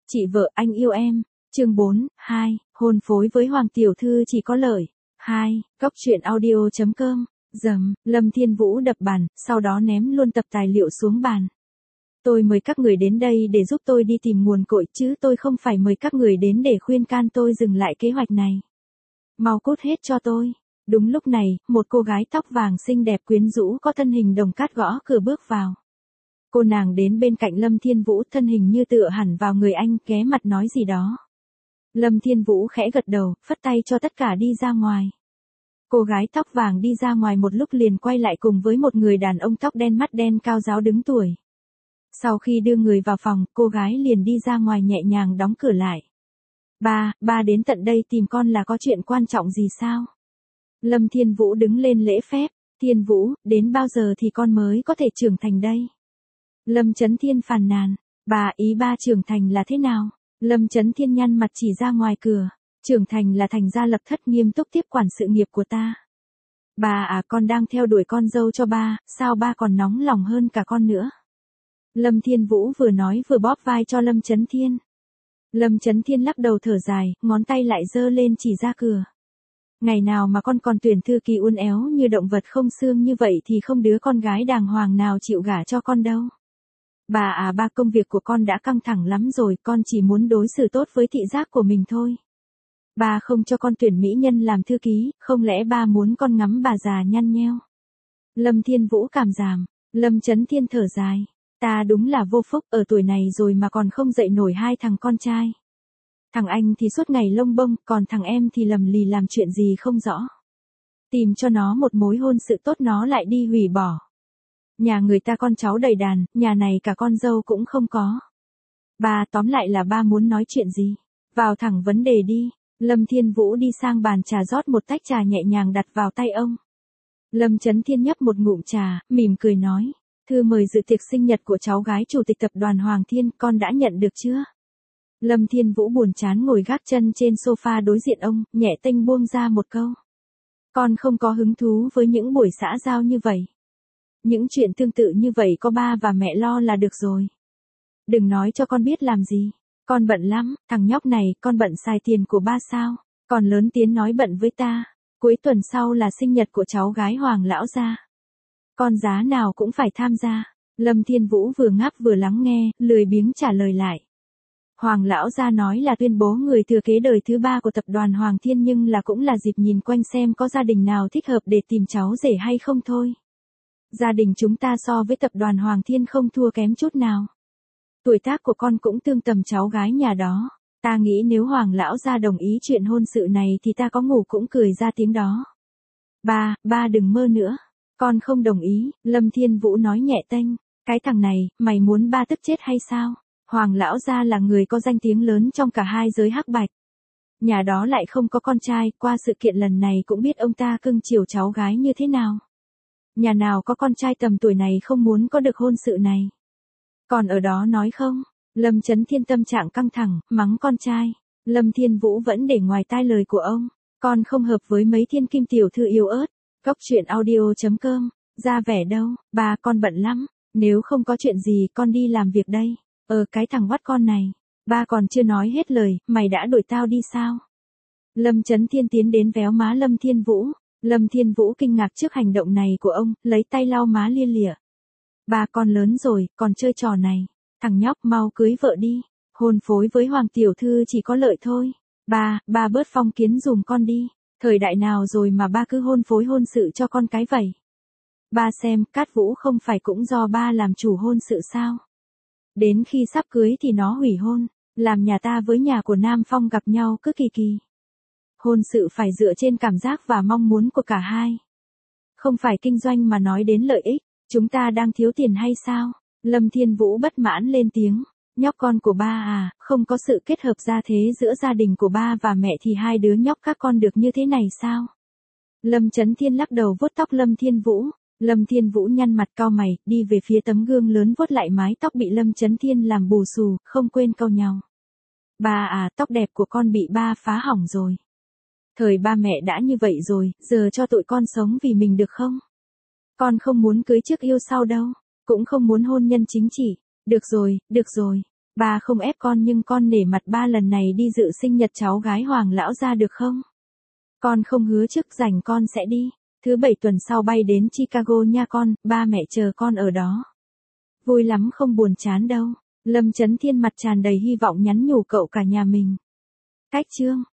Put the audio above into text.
Chị vợ anh yêu em. Chương 4, 2, hôn phối với Hoàng tiểu thư chỉ có lợi. 2, Cóc truyện audio.com. Dầm, Lâm Thiên Vũ đập bàn, sau đó ném luôn tập tài liệu xuống bàn. Tôi mời các người đến đây để giúp tôi đi tìm nguồn cội chứ tôi không phải mời các người đến để khuyên can tôi dừng lại kế hoạch này. Mau cút hết cho tôi. Đúng lúc này, một cô gái tóc vàng xinh đẹp quyến rũ có thân hình đồng cát gõ cửa bước vào. Cô nàng đến bên cạnh Lâm Thiên Vũ, thân hình như tựa hẳn vào người anh, ghé mặt nói gì đó. Lâm Thiên Vũ khẽ gật đầu, phất tay cho tất cả đi ra ngoài. Cô gái tóc vàng đi ra ngoài một lúc liền quay lại cùng với một người đàn ông tóc đen mắt đen cao ráo đứng tuổi. Sau khi đưa người vào phòng, cô gái liền đi ra ngoài nhẹ nhàng đóng cửa lại. Ba đến tận đây tìm con là có chuyện quan trọng gì sao? Lâm Thiên Vũ đứng lên lễ phép. Thiên Vũ, đến bao giờ thì con mới có thể trưởng thành đây? Lâm Chấn Thiên phàn nàn. Ý ba trưởng thành là thế nào? Lâm Chấn Thiên nhăn mặt chỉ ra ngoài cửa. Trưởng thành là thành gia lập thất, nghiêm túc tiếp quản sự nghiệp của ta. Con đang theo đuổi con dâu cho ba, sao ba còn nóng lòng hơn cả con nữa? Lâm Thiên Vũ vừa nói vừa bóp vai cho Lâm Chấn Thiên. Lâm Chấn Thiên lắc đầu thở dài, ngón tay lại giơ lên chỉ ra cửa. Ngày nào mà con còn tuyển thư ký uốn éo như động vật không xương như vậy thì không đứa con gái đàng hoàng nào chịu gả cho con đâu. Ba công việc của con đã căng thẳng lắm rồi, con chỉ muốn đối xử tốt với thị giác của mình thôi. Ba không cho con tuyển mỹ nhân làm thư ký, không lẽ ba muốn con ngắm bà già nhăn nheo? Lâm Thiên Vũ cảm giảm. Lâm Chấn Thiên thở dài. Ta đúng là vô phúc, ở tuổi này rồi mà còn không dạy nổi hai thằng con trai. Thằng anh thì suốt ngày lông bông, còn thằng em thì lầm lì làm chuyện gì không rõ. Tìm cho nó một mối hôn sự tốt nó lại đi hủy bỏ. Nhà người ta con cháu đầy đàn, nhà này cả con dâu cũng không có. Tóm lại là ba muốn nói chuyện gì? Vào thẳng vấn đề đi. Lâm Thiên Vũ đi sang bàn trà rót một tách trà nhẹ nhàng đặt vào tay ông. Lâm Chấn Thiên nhấp một ngụm trà, mỉm cười nói. Thư mời dự tiệc sinh nhật của cháu gái chủ tịch tập đoàn Hoàng Thiên, con đã nhận được chưa? Lâm Thiên Vũ buồn chán ngồi gác chân trên sofa đối diện ông, nhẹ tênh buông ra một câu. Con không có hứng thú với những buổi xã giao như vậy. Những chuyện tương tự như vậy có ba và mẹ lo là được rồi. Đừng nói cho con biết làm gì. Con bận lắm, thằng nhóc này, con bận xài tiền của ba sao? Còn lớn tiếng nói bận với ta. Cuối tuần sau là sinh nhật của cháu gái Hoàng lão gia. Con giá nào cũng phải tham gia. Lâm Thiên Vũ vừa ngáp vừa lắng nghe, lười biếng trả lời lại. Hoàng lão gia nói là tuyên bố người thừa kế đời thứ 3 của tập đoàn Hoàng Thiên, nhưng là cũng là dịp nhìn quanh xem có gia đình nào thích hợp để tìm cháu rể hay không thôi. Gia đình chúng ta so với tập đoàn Hoàng Thiên không thua kém chút nào. Tuổi tác của con cũng tương tầm cháu gái nhà đó. Ta nghĩ nếu Hoàng lão gia đồng ý chuyện hôn sự này thì ta có ngủ cũng cười ra tiếng đó. Ba đừng mơ nữa. Con không đồng ý, Lâm Thiên Vũ nói nhẹ tênh. Cái thằng này, mày muốn ba tức chết hay sao? Hoàng lão gia là người có danh tiếng lớn trong cả hai giới hắc bạch. Nhà đó lại không có con trai, qua sự kiện lần này cũng biết ông ta cưng chiều cháu gái như thế nào. Nhà nào có con trai tầm tuổi này không muốn có được hôn sự này. Còn ở đó nói không? Lâm Chấn Thiên tâm trạng căng thẳng, mắng con trai. Lâm Thiên Vũ vẫn để ngoài tai lời của ông. Con không hợp với mấy thiên kim tiểu thư yếu ớt. Cóc truyện audio.com. Ra vẻ đâu, ba con bận lắm. Nếu không có chuyện gì con đi làm việc đây. Cái thằng vắt con này. Ba còn chưa nói hết lời, mày đã đuổi tao đi sao? Lâm Chấn Thiên tiến đến véo má Lâm Thiên Vũ. Lâm Thiên Vũ kinh ngạc trước hành động này của ông, lấy tay lau má lia lịa. Ba con lớn rồi, còn chơi trò này. Thằng nhóc mau cưới vợ đi. Hôn phối với Hoàng tiểu thư chỉ có lợi thôi. Ba bớt phong kiến dùm con đi. Thời đại nào rồi mà ba cứ hôn phối hôn sự cho con cái vậy? Ba xem, Cát Vũ không phải cũng do ba làm chủ hôn sự sao? Đến khi sắp cưới thì nó hủy hôn, làm nhà ta với nhà của Nam Phong gặp nhau cứ kỳ kỳ. Hôn sự phải dựa trên cảm giác và mong muốn của cả hai. Không phải kinh doanh mà nói đến lợi ích, chúng ta đang thiếu tiền hay sao? Lâm Thiên Vũ bất mãn lên tiếng. Nhóc con của ba không có sự kết hợp gia thế giữa gia đình của ba và mẹ thì hai đứa nhóc các con được như thế này sao? Lâm Chấn Thiên lắc đầu vuốt tóc Lâm Thiên Vũ. Lâm Thiên Vũ nhăn mặt cau mày, đi về phía tấm gương lớn vuốt lại mái tóc bị Lâm Chấn Thiên làm bù xù, không quên cau nhau. Ba tóc đẹp của con bị ba phá hỏng rồi. Thời ba mẹ đã như vậy rồi, giờ cho tụi con sống vì mình được không? Con không muốn cưới trước yêu sau đâu, cũng không muốn hôn nhân chính trị. Được rồi, Ba không ép con nhưng con nể mặt ba lần này đi dự sinh nhật cháu gái Hoàng lão gia được không? Con không hứa trước rảnh con sẽ đi. Thứ 7 tuần sau bay đến Chicago nha con, ba mẹ chờ con ở đó. Vui lắm không buồn chán đâu. Lâm Chấn Thiên mặt tràn đầy hy vọng nhắn nhủ cậu cả nhà mình. Cách chương